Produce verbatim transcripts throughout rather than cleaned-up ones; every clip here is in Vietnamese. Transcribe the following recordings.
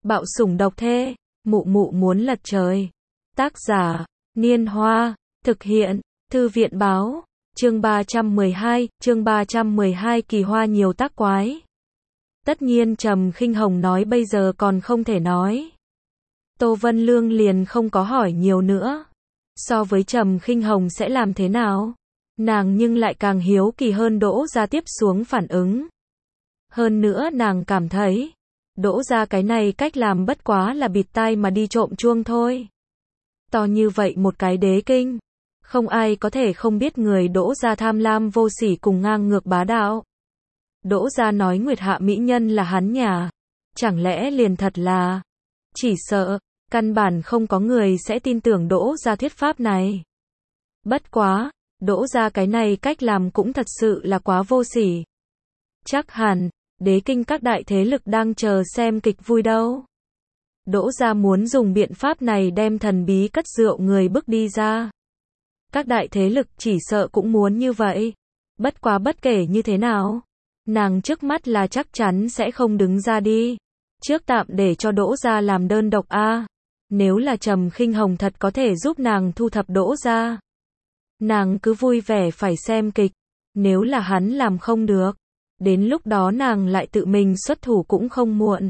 Bạo sủng độc thê, mụ mụ muốn lật trời. Tác giả, Niên Hoa, thực hiện, Thư viện báo, chương ba trăm mười hai, chương ba trăm mười hai kỳ hoa nhiều tác quái. Tất nhiên Trầm Khinh Hồng nói bây giờ còn không thể nói. Tô Vân Lương liền không có hỏi nhiều nữa. So với Trầm Khinh Hồng sẽ làm thế nào? Nàng nhưng lại càng hiếu kỳ hơn Đỗ Gia tiếp xuống phản ứng. Hơn nữa nàng cảm thấy, Đỗ Gia cái này cách làm bất quá là bịt tai mà đi trộm chuông thôi. To như vậy một cái đế kinh, không ai có thể không biết người Đỗ Gia tham lam vô sỉ cùng ngang ngược bá đạo. Đỗ Gia nói Nguyệt Hạ mỹ nhân là hắn nhà, chẳng lẽ liền thật là, chỉ sợ, căn bản không có người sẽ tin tưởng Đỗ Gia thuyết pháp này. Bất quá, Đỗ Gia cái này cách làm cũng thật sự là quá vô sỉ. Chắc hẳn, đế kinh các đại thế lực đang chờ xem kịch vui đâu. Đỗ Gia muốn dùng biện pháp này đem thần bí cất rượu người bức đi ra. Các đại thế lực chỉ sợ cũng muốn như vậy. Bất quá bất kể như thế nào, nàng trước mắt là chắc chắn sẽ không đứng ra đi. Trước tạm để cho Đỗ Gia làm đơn độc a. Nếu là Trầm Khinh Hồng thật có thể giúp nàng thu thập Đỗ Gia, nàng cứ vui vẻ phải xem kịch. Nếu là hắn làm không được, đến lúc đó nàng lại tự mình xuất thủ cũng không muộn.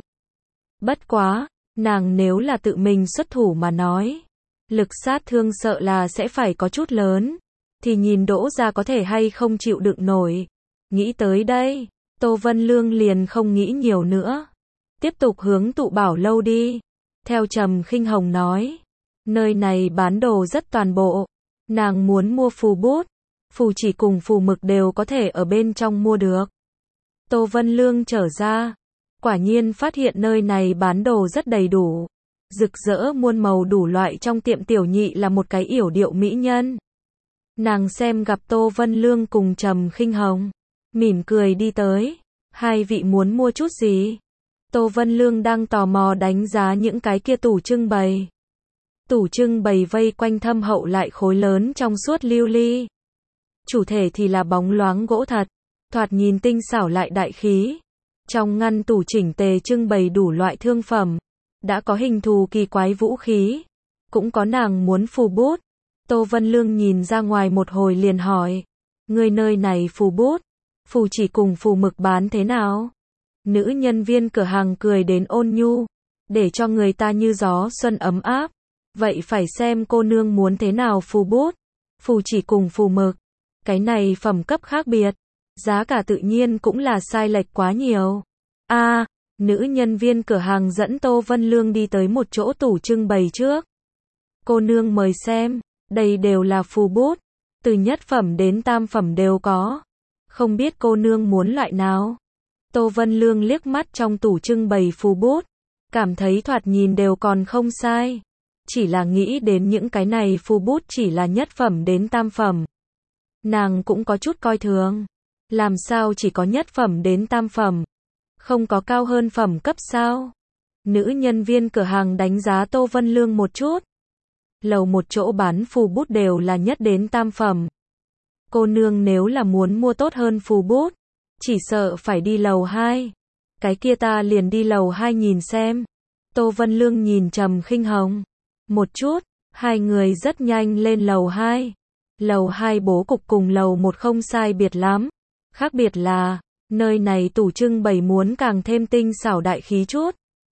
Bất quá, nàng nếu là tự mình xuất thủ mà nói, lực sát thương sợ là sẽ phải có chút lớn, thì nhìn Đỗ Gia có thể hay không chịu đựng nổi. Nghĩ tới đây, Tô Vân Lương liền không nghĩ nhiều nữa. Tiếp tục hướng tụ bảo lâu đi. Theo Trầm Khinh Hồng nói, nơi này bán đồ rất toàn bộ. Nàng muốn mua phù bút, phù chỉ cùng phù mực đều có thể ở bên trong mua được. Tô Vân Lương trở ra, quả nhiên phát hiện nơi này bán đồ rất đầy đủ, rực rỡ muôn màu đủ loại. Trong tiệm tiểu nhị là một cái yểu điệu mỹ nhân. Nàng xem gặp Tô Vân Lương cùng Trầm Khinh Hồng, mỉm cười đi tới. Hai vị muốn mua chút gì? Tô Vân Lương đang tò mò đánh giá những cái kia tủ trưng bày. Tủ trưng bày vây quanh thâm hậu lại khối lớn trong suốt lưu ly. Chủ thể thì là bóng loáng gỗ thật, thoạt nhìn tinh xảo lại đại khí. Trong ngăn tủ chỉnh tề trưng bày đủ loại thương phẩm, đã có hình thù kỳ quái vũ khí, cũng có nàng muốn phù bút. Tô Vân Lương nhìn ra ngoài một hồi liền hỏi, người nơi này phù bút, phù chỉ cùng phù mực bán thế nào? Nữ nhân viên cửa hàng cười đến ôn nhu, để cho người ta như gió xuân ấm áp. Vậy phải xem cô nương muốn thế nào phù bút, phù chỉ cùng phù mực. Cái này phẩm cấp khác biệt, giá cả tự nhiên cũng là sai lệch quá nhiều. A, à, nữ nhân viên cửa hàng dẫn Tô Vân Lương đi tới một chỗ tủ trưng bày trước. Cô nương mời xem, đây đều là phù bút, từ nhất phẩm đến tam phẩm đều có. Không biết cô nương muốn loại nào? Tô Vân Lương liếc mắt trong tủ trưng bày phù bút, cảm thấy thoạt nhìn đều còn không sai. Chỉ là nghĩ đến những cái này phù bút chỉ là nhất phẩm đến tam phẩm, nàng cũng có chút coi thường. Làm sao chỉ có nhất phẩm đến tam phẩm? Không có cao hơn phẩm cấp sao? Nữ nhân viên cửa hàng đánh giá Tô Vân Lương một chút. Lầu một chỗ bán phù bút đều là nhất đến tam phẩm. Cô nương nếu là muốn mua tốt hơn phù bút, chỉ sợ phải đi lầu hai. Cái kia ta liền đi lầu hai nhìn xem. Tô Vân Lương nhìn Trầm Khinh Hồng một chút, hai người rất nhanh lên lầu hai. Lầu hai bố cục cùng lầu một không sai biệt lắm. Khác biệt là, nơi này tủ trưng bày muốn càng thêm tinh xảo đại khí chút.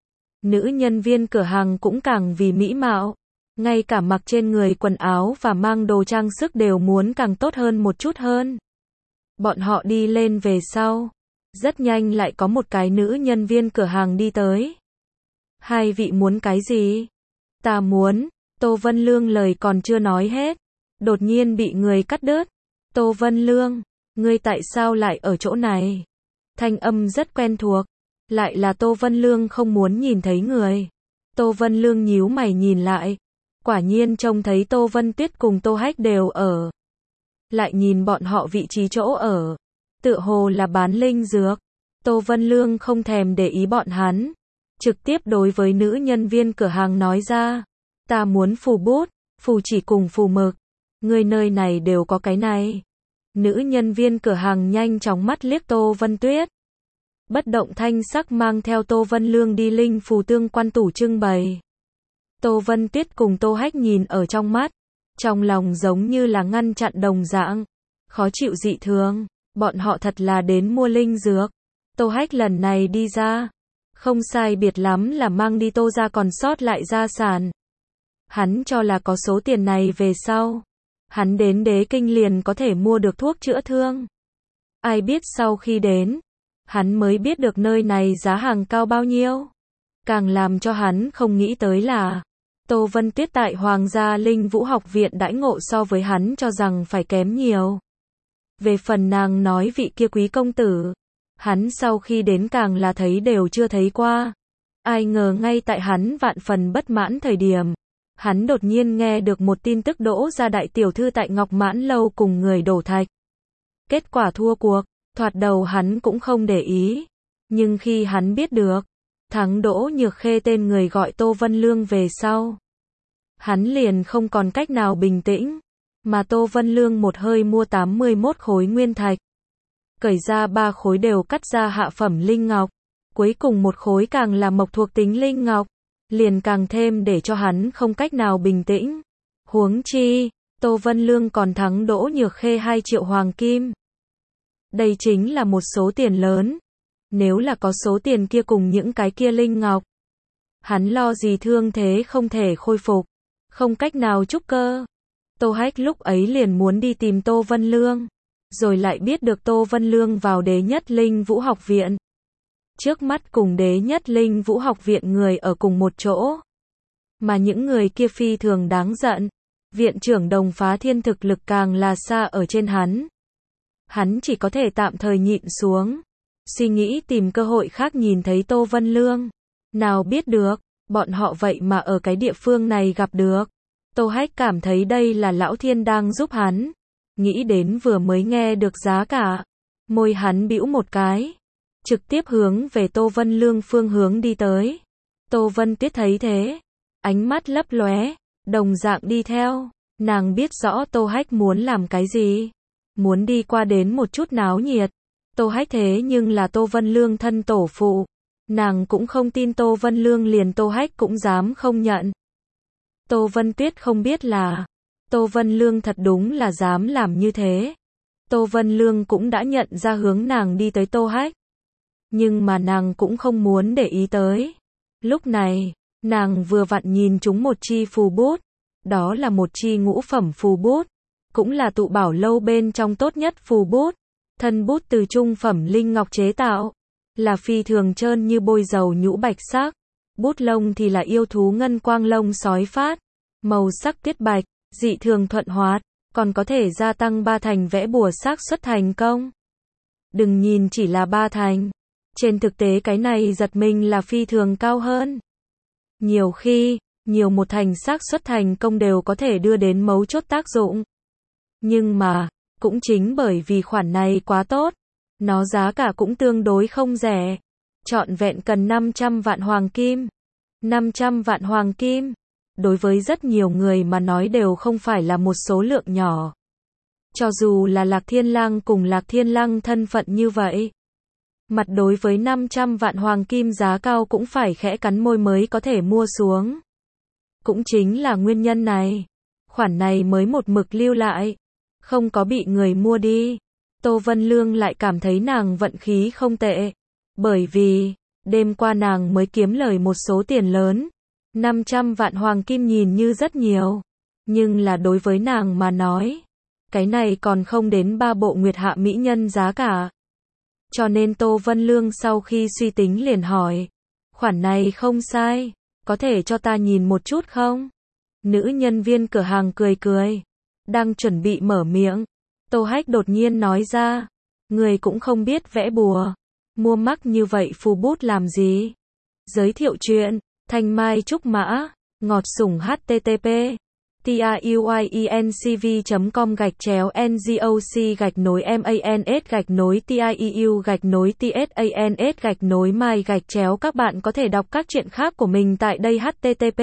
Nữ nhân viên cửa hàng cũng càng vì mỹ mạo. Ngay cả mặc trên người quần áo và mang đồ trang sức đều muốn càng tốt hơn một chút hơn. Bọn họ đi lên về sau. Rất nhanh lại có một cái nữ nhân viên cửa hàng đi tới. Hai vị muốn cái gì? Ta muốn. Tô Vân Lương lời còn chưa nói hết, đột nhiên bị người cắt đứt. Tô Vân Lương, ngươi tại sao lại ở chỗ này? Thanh âm rất quen thuộc, lại là Tô Vân Lương không muốn nhìn thấy người. Tô Vân Lương nhíu mày nhìn lại, quả nhiên trông thấy Tô Vân Tuyết cùng Tô Hách đều ở. Lại nhìn bọn họ vị trí chỗ ở, tựa hồ là bán linh dược. Tô Vân Lương không thèm để ý bọn hắn, trực tiếp đối với nữ nhân viên cửa hàng nói ra, ta muốn phù bút, phù chỉ cùng phù mực. Người nơi này đều có cái này. Nữ nhân viên cửa hàng nhanh chóng mắt liếc Tô Vân Tuyết. bất động thanh sắc mang theo Tô Vân Lương đi linh phù tương quan tủ trưng bày. Tô Vân Tuyết cùng Tô Hách nhìn ở trong mắt, trong lòng giống như là ngăn chặn đồng dạng, khó chịu dị thường, bọn họ thật là đến mua linh dược. Tô Hách lần này đi ra, không sai biệt lắm là mang đi Tô gia còn sót lại gia sản. Hắn cho là có số tiền này về sau, hắn đến Đế Kinh liền có thể mua được thuốc chữa thương. Ai biết sau khi đến, hắn mới biết được nơi này giá hàng cao bao nhiêu. Càng làm cho hắn không nghĩ tới là, Tô Vân Tuyết tại Hoàng gia Linh Vũ học viện đãi ngộ so với hắn cho rằng phải kém nhiều. Về phần nàng nói vị kia quý công tử, hắn sau khi đến càng là thấy đều chưa thấy qua. Ai ngờ ngay tại hắn vạn phần bất mãn thời điểm, hắn đột nhiên nghe được một tin tức Đỗ gia đại tiểu thư tại Ngọc Mãn lâu cùng người đổ thạch. Kết quả thua cuộc, thoạt đầu hắn cũng không để ý. Nhưng khi hắn biết được, thắng Đỗ Nhược Khê tên người gọi Tô Vân Lương về sau, hắn liền không còn cách nào bình tĩnh, mà Tô Vân Lương một hơi mua tám mươi mốt khối nguyên thạch. Cởi ra ba khối đều cắt ra hạ phẩm linh ngọc, cuối cùng một khối càng là mộc thuộc tính linh ngọc, liền càng thêm để cho hắn không cách nào bình tĩnh. Huống chi, Tô Vân Lương còn thắng Đỗ Nhược Khê hai triệu hoàng kim. Đây chính là một số tiền lớn. Nếu là có số tiền kia cùng những cái kia linh ngọc, hắn lo gì thương thế không thể khôi phục, không cách nào trúc cơ. Tô Hách lúc ấy liền muốn đi tìm Tô Vân Lương, rồi lại biết được Tô Vân Lương vào Đế Nhất Linh Vũ học viện. Trước mắt cùng Đế Nhất Linh Vũ học viện người ở cùng một chỗ, mà những người kia phi thường đáng giận. Viện trưởng Đồng Phá Thiên thực lực càng là xa ở trên hắn. Hắn chỉ có thể tạm thời nhịn xuống, suy nghĩ tìm cơ hội khác nhìn thấy Tô Vân Lương. Nào biết được, bọn họ vậy mà ở cái địa phương này gặp được. Tô Hách cảm thấy đây là Lão Thiên đang giúp hắn. Nghĩ đến vừa mới nghe được giá cả, môi hắn bĩu một cái, trực tiếp hướng về Tô Vân Lương phương hướng đi tới. Tô Vân Tuyết thấy thế, ánh mắt lấp lóe, đồng dạng đi theo. Nàng biết rõ Tô Hách muốn làm cái gì, muốn đi qua đến một chút náo nhiệt. Tô Hách thế nhưng là Tô Vân Lương thân tổ phụ, nàng cũng không tin Tô Vân Lương liền Tô Hách cũng dám không nhận. Tô Vân Tuyết không biết là, Tô Vân Lương thật đúng là dám làm như thế. Tô Vân Lương cũng đã nhận ra hướng nàng đi tới Tô Hách, nhưng mà nàng cũng không muốn để ý tới. Lúc này, nàng vừa vặn nhìn trúng một chi phù bút, đó là một chi ngũ phẩm phù bút, cũng là tụ bảo lâu bên trong tốt nhất phù bút. Thân bút từ trung phẩm linh ngọc chế tạo, là phi thường trơn như bôi dầu nhũ bạch sắc. Bút lông thì là yêu thú ngân quang lông sói phát, màu sắc tiết bạch, dị thường thuận hoạt, còn có thể gia tăng ba thành vẽ bùa xác suất thành công. Đừng nhìn chỉ là ba thành, trên thực tế cái này giật mình là phi thường cao hơn. Nhiều khi, nhiều một thành xác suất thành công đều có thể đưa đến mấu chốt tác dụng. Nhưng mà, cũng chính bởi vì khoản này quá tốt, nó giá cả cũng tương đối không rẻ, trọn vẹn cần năm trăm vạn hoàng kim. năm trăm vạn hoàng kim, đối với rất nhiều người mà nói đều không phải là một số lượng nhỏ. Cho dù là Lạc Thiên Lang cùng Lạc Thiên Lang thân phận như vậy, mặt đối với năm trăm vạn hoàng kim giá cao cũng phải khẽ cắn môi mới có thể mua xuống. Cũng chính là nguyên nhân này, khoản này mới một mực lưu lại, không có bị người mua đi. Tô Vân Lương lại cảm thấy nàng vận khí không tệ, bởi vì, đêm qua nàng mới kiếm lời một số tiền lớn. năm trăm vạn hoàng kim nhìn như rất nhiều, nhưng là đối với nàng mà nói, cái này còn không đến ba bộ Nguyệt Hạ mỹ nhân giá cả. Cho nên Tô Vân Lương sau khi suy tính liền hỏi, khoản này không sai, có thể cho ta nhìn một chút không? Nữ nhân viên cửa hàng cười cười, đang chuẩn bị mở miệng, Tô Hách đột nhiên nói ra, người cũng không biết vẽ bùa, mua mắc như vậy phù bút làm gì? Giới thiệu chuyện, Thanh Mai Trúc Mã, ngọt sủng http tiuyencv chấm com gạch chéo ngoc gạch nối mans gạch nối tieu gạch nối tsans gạch nối mai gạch chéo. Các bạn có thể đọc các chuyện khác của mình tại đây http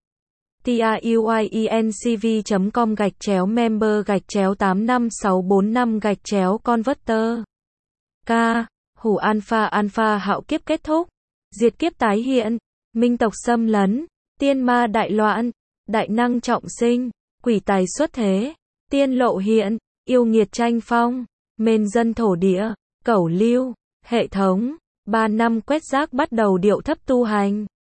tiuyencv chấm com gạch chéo member gạch chéo tám năm sáu bốn năm gạch chéo converter. K. Hủ alpha alpha hạo kiếp kết thúc. Diệt kiếp tái hiện. Minh tộc xâm lấn. Tiên ma đại loạn. Đại năng trọng sinh. Quỷ tài xuất thế. Tiên lộ hiện. Yêu nghiệt tranh phong. Mên dân thổ địa. Cẩu lưu. Hệ thống. Ba năm quét rác bắt đầu điệu thấp tu hành.